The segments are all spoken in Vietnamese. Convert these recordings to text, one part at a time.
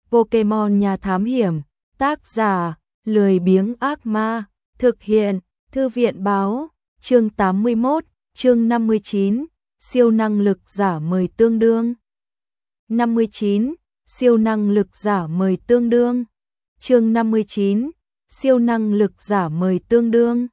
Pokemon nhà thám hiểm, tác giả, lười biếng ác ma, thực hiện, thư viện báo, chương 81, chương 59, siêu năng lực giả mời tương đương. 59, siêu năng lực giả mời tương đương. Chương 59, siêu năng lực giả mời tương đương.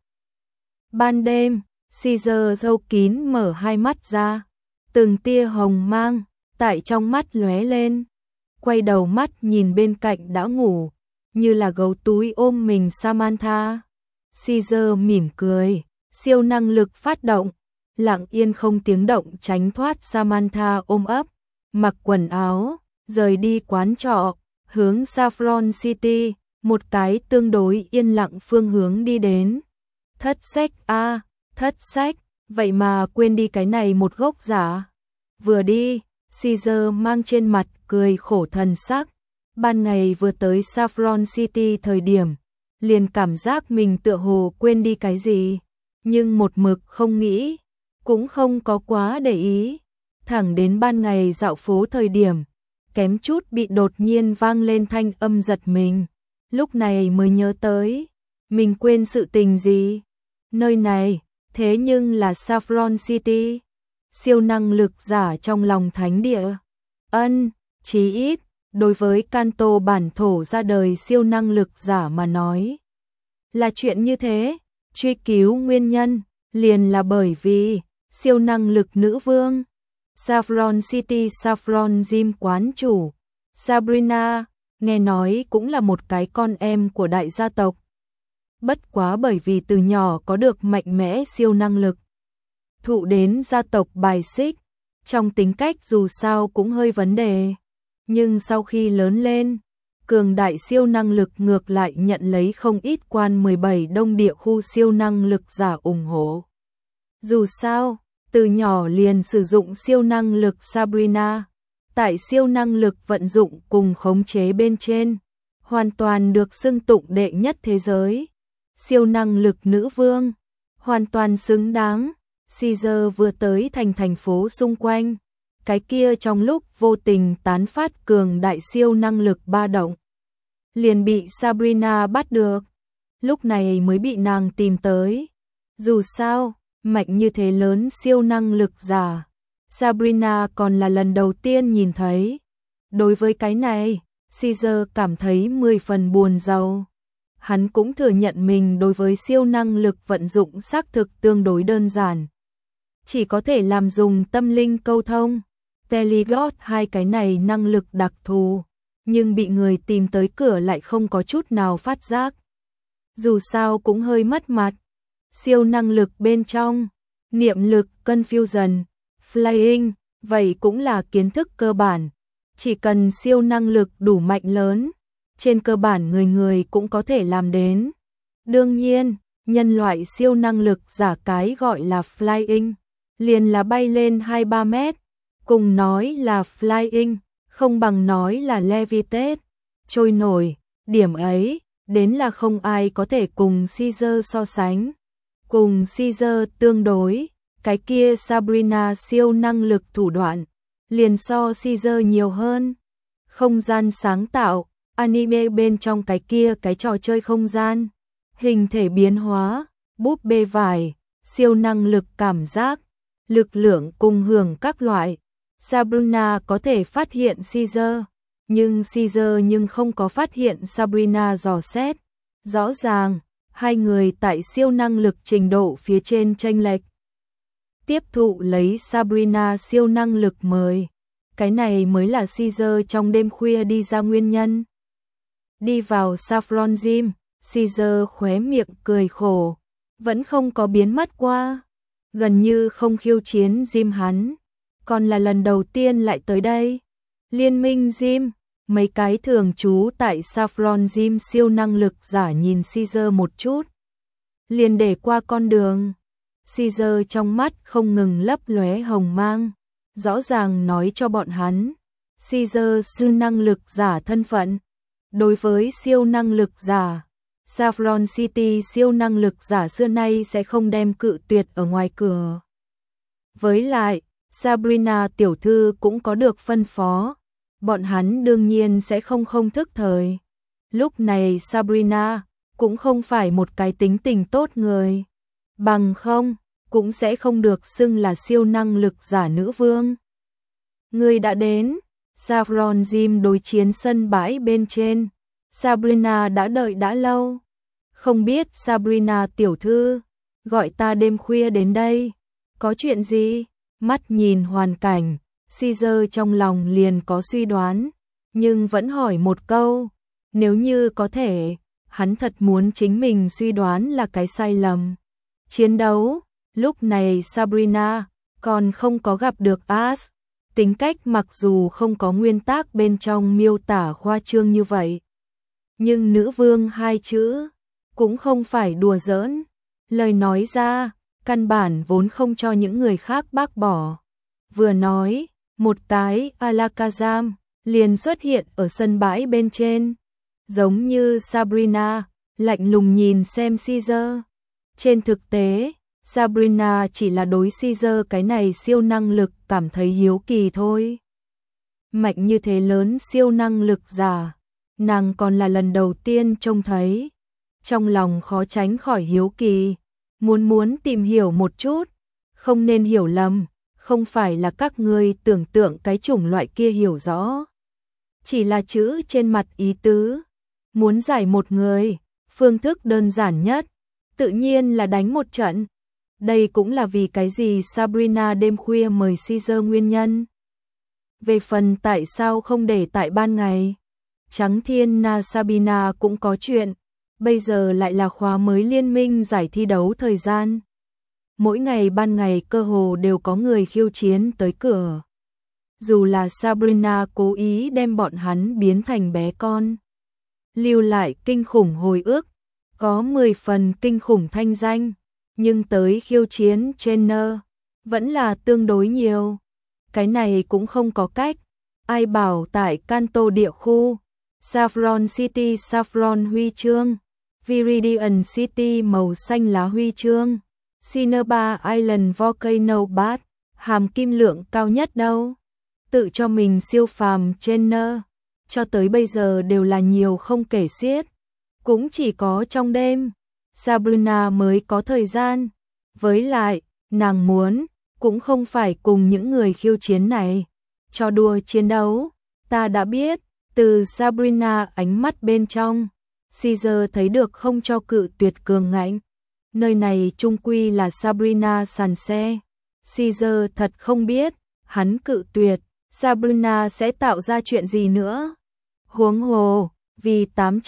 Ban đêm, Caesar râu kín mở hai mắt ra, từng tia hồng mang tại trong mắt lóe lên, quay đầu mắt nhìn bên cạnh đã ngủ, như là gấu túi ôm mình Samantha. Caesar mỉm cười, siêu năng lực phát động, lặng yên không tiếng động tránh thoát Samantha ôm ấp, mặc quần áo, rời đi quán trọ, hướng Saffron City, một cái tương đối yên lặng phương hướng đi đến. Thất sách a, thất sách, vậy mà quên đi cái này một gốc giả. Vừa đi, Caesar mang trên mặt cười khổ thần sắc. Ban ngày vừa tới Saffron City thời điểm, liền cảm giác mình tựa hồ quên đi cái gì, nhưng một mực không nghĩ, cũng không có quá để ý. Thẳng đến ban ngày dạo phố thời điểm, kém chút bị đột nhiên vang lên thanh âm giật mình. Lúc này mới nhớ tới, mình quên sự tình gì. Nơi này, thế nhưng là Saffron City, siêu năng lực giả trong lòng thánh địa. Chí ít, đối với Kanto bản thổ ra đời siêu năng lực giả mà nói. Là chuyện như thế, truy cứu nguyên nhân, liền là bởi vì, siêu năng lực nữ vương. Saffron City Saffron Gym quán chủ, Sabrina, nghe nói cũng là một cái con em của đại gia tộc. Bất quá bởi vì từ nhỏ có được mạnh mẽ siêu năng lực, thụ đến gia tộc bài xích, trong tính cách dù sao cũng hơi vấn đề. Nhưng sau khi lớn lên, cường đại siêu năng lực ngược lại nhận lấy không ít quan 17 đông địa khu siêu năng lực giả ủng hộ. Dù sao, từ nhỏ liền sử dụng siêu năng lực Sabrina, tại siêu năng lực vận dụng cùng khống chế bên trên, hoàn toàn được xưng tụng đệ nhất thế giới. Siêu năng lực nữ vương, hoàn toàn xứng đáng. Caesar vừa tới thành phố xung quanh, cái kia trong lúc vô tình tán phát cường đại siêu năng lực ba động, liền bị Sabrina bắt được, lúc này mới bị nàng tìm tới. Dù sao, mạnh như thế lớn siêu năng lực giả, Sabrina còn là lần đầu tiên nhìn thấy. Đối với cái này, Caesar cảm thấy 10 phần buồn rầu. Hắn cũng thừa nhận mình đối với siêu năng lực vận dụng xác thực tương đối đơn giản, chỉ có thể làm dùng tâm linh câu thông, telegot hai cái này năng lực đặc thù, nhưng bị người tìm tới cửa lại không có chút nào phát giác. Dù sao cũng hơi mất mặt. Siêu năng lực bên trong, niệm lực, confusion, flying, vậy cũng là kiến thức cơ bản. Chỉ cần siêu năng lực đủ mạnh lớn, trên cơ bản người người cũng có thể làm đến. Đương nhiên, nhân loại siêu năng lực giả cái gọi là flying, liền là bay lên 2-3 mét, cùng nói là flying, không bằng nói là levitate, trôi nổi, điểm ấy, đến là không ai có thể cùng Caesar so sánh. Cùng Caesar tương đối, cái kia Sabrina siêu năng lực thủ đoạn, liền so Caesar nhiều hơn. Không gian sáng tạo, anime bên trong cái kia cái trò chơi không gian, hình thể biến hóa, búp bê vải, siêu năng lực cảm giác, lực lượng cùng hưởng các loại. Sabrina có thể phát hiện Caesar, nhưng Caesar không có phát hiện Sabrina dò xét. Rõ ràng, hai người tại siêu năng lực trình độ phía trên chênh lệch. Tiếp thụ lấy Sabrina siêu năng lực mời, cái này mới là Caesar trong đêm khuya đi ra nguyên nhân. Đi vào Saffron Gym, Caesar khóe miệng cười khổ, vẫn không có biến mất qua, gần như không khiêu chiến gym hắn, còn là lần đầu tiên lại tới đây. Liên minh gym, mấy cái thường trú tại Saffron Gym siêu năng lực giả nhìn Caesar một chút, liền để qua con đường. Caesar trong mắt không ngừng lấp lóe hồng mang, rõ ràng nói cho bọn hắn, Caesar siêu năng lực giả thân phận. Đối với siêu năng lực giả, Saffron City siêu năng lực giả xưa nay sẽ không đem cự tuyệt ở ngoài cửa. Với lại, Sabrina tiểu thư cũng có được phân phó, bọn hắn đương nhiên sẽ không thức thời. Lúc này Sabrina cũng không phải một cái tính tình tốt người, bằng không cũng sẽ không được xưng là siêu năng lực giả nữ vương. Người đã đến. Saffron Gym đối chiến sân bãi bên trên. Sabrina đã đợi đã lâu. Không biết Sabrina tiểu thư, gọi ta đêm khuya đến đây, có chuyện gì? Mắt nhìn hoàn cảnh, Caesar trong lòng liền có suy đoán, nhưng vẫn hỏi một câu, nếu như có thể, hắn thật muốn chính mình suy đoán là cái sai lầm. Chiến đấu, lúc này Sabrina còn không có gặp được Ash, tính cách mặc dù không có nguyên tắc bên trong miêu tả khoa trương như vậy, nhưng nữ vương hai chữ cũng không phải đùa giỡn, lời nói ra, căn bản vốn không cho những người khác bác bỏ. Vừa nói, một cái Alakazam liền xuất hiện ở sân bãi bên trên, giống như Sabrina, lạnh lùng nhìn xem Caesar. Trên thực tế, Sabrina chỉ là đối Caesar cái này siêu năng lực cảm thấy hiếu kỳ thôi. Mạnh như thế lớn siêu năng lực giả, nàng còn là lần đầu tiên trông thấy. Trong lòng khó tránh khỏi hiếu kỳ, muốn tìm hiểu một chút, không nên hiểu lầm, không phải là các ngươi tưởng tượng cái chủng loại kia hiểu rõ. Chỉ là chữ trên mặt ý tứ, muốn giải một người, phương thức đơn giản nhất, tự nhiên là đánh một trận. Đây cũng là vì cái gì Sabrina đêm khuya mời Caesar nguyên nhân. Về phần tại sao không để tại ban ngày, Trắng Thiên Na Sabina cũng có chuyện. Bây giờ lại là khóa mới liên minh giải thi đấu thời gian. Mỗi ngày ban ngày cơ hồ đều có người khiêu chiến tới cửa. Dù là Sabrina cố ý đem bọn hắn biến thành bé con, lưu lại kinh khủng hồi ức, có 10 phần kinh khủng thanh danh, nhưng tới khiêu chiến trainer vẫn là tương đối nhiều. Cái này cũng không có cách. Ai bảo tại Kanto địa khu, Saffron City Saffron huy chương, Viridian City màu xanh lá huy chương, Cinnabar Island Volcano Bat, hàm kim lượng cao nhất đâu. Tự cho mình siêu phàm trainer, cho tới bây giờ đều là nhiều không kể xiết. Cũng chỉ có trong đêm, Sabrina mới có thời gian. Với lại, nàng muốn, cũng không phải cùng những người khiêu chiến này. Cho đùa chiến đấu, ta đã biết, từ Sabrina ánh mắt bên trong, Caesar thấy được không cho cự tuyệt cường ngạnh. Nơi này chung quy là Sabrina sàn xe. Caesar thật không biết, hắn cự tuyệt, Sabrina sẽ tạo ra chuyện gì nữa. Huống hồ, vì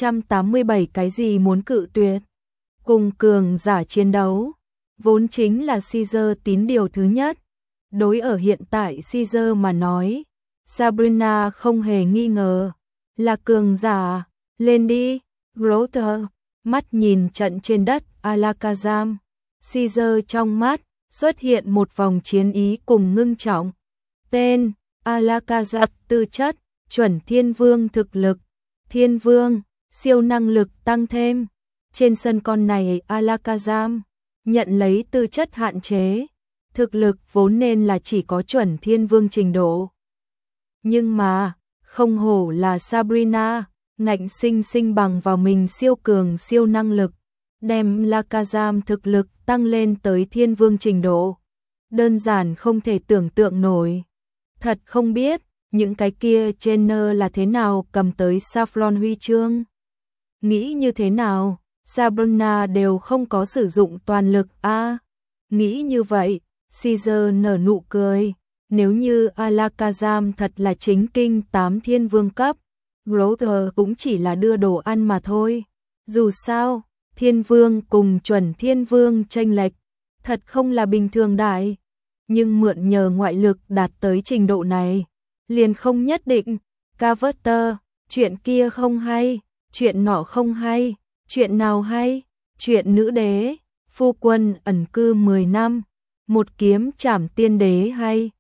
887 cái gì muốn cự tuyệt. Cùng cường giả chiến đấu, vốn chính là Caesar tín điều thứ nhất. Đối ở hiện tại Caesar mà nói, Sabrina không hề nghi ngờ, là cường giả, lên đi, Grotter, mắt nhìn trận trên đất Alakazam. Caesar trong mắt, xuất hiện một vòng chiến ý cùng ngưng trọng. Tên, Alakazam tư chất, chuẩn thiên vương thực lực, thiên vương, siêu năng lực tăng thêm. Trên sân con này Alakazam, nhận lấy tư chất hạn chế, thực lực vốn nên là chỉ có chuẩn thiên vương trình độ. Nhưng mà, không hổ là Sabrina, ngạnh sinh bằng vào mình siêu cường siêu năng lực, đem Alakazam thực lực tăng lên tới thiên vương trình độ. Đơn giản không thể tưởng tượng nổi. Thật không biết, những cái kia trainer là thế nào cầm tới Saffron huy chương. Nghĩ như thế nào, Sabrina đều không có sử dụng toàn lực a. Nghĩ như vậy, Caesar nở nụ cười. Nếu như Alakazam thật là chính kinh 8 thiên vương cấp, Grotter cũng chỉ là đưa đồ ăn mà thôi. Dù sao, thiên vương cùng chuẩn thiên vương chênh lệch, thật không là bình thường đại. Nhưng mượn nhờ ngoại lực đạt tới trình độ này, liền không nhất định. Carver, chuyện kia không hay, chuyện nọ không hay, chuyện nào hay, chuyện nữ đế, phu quân ẩn cư 10 năm, một kiếm trảm tiên đế hay.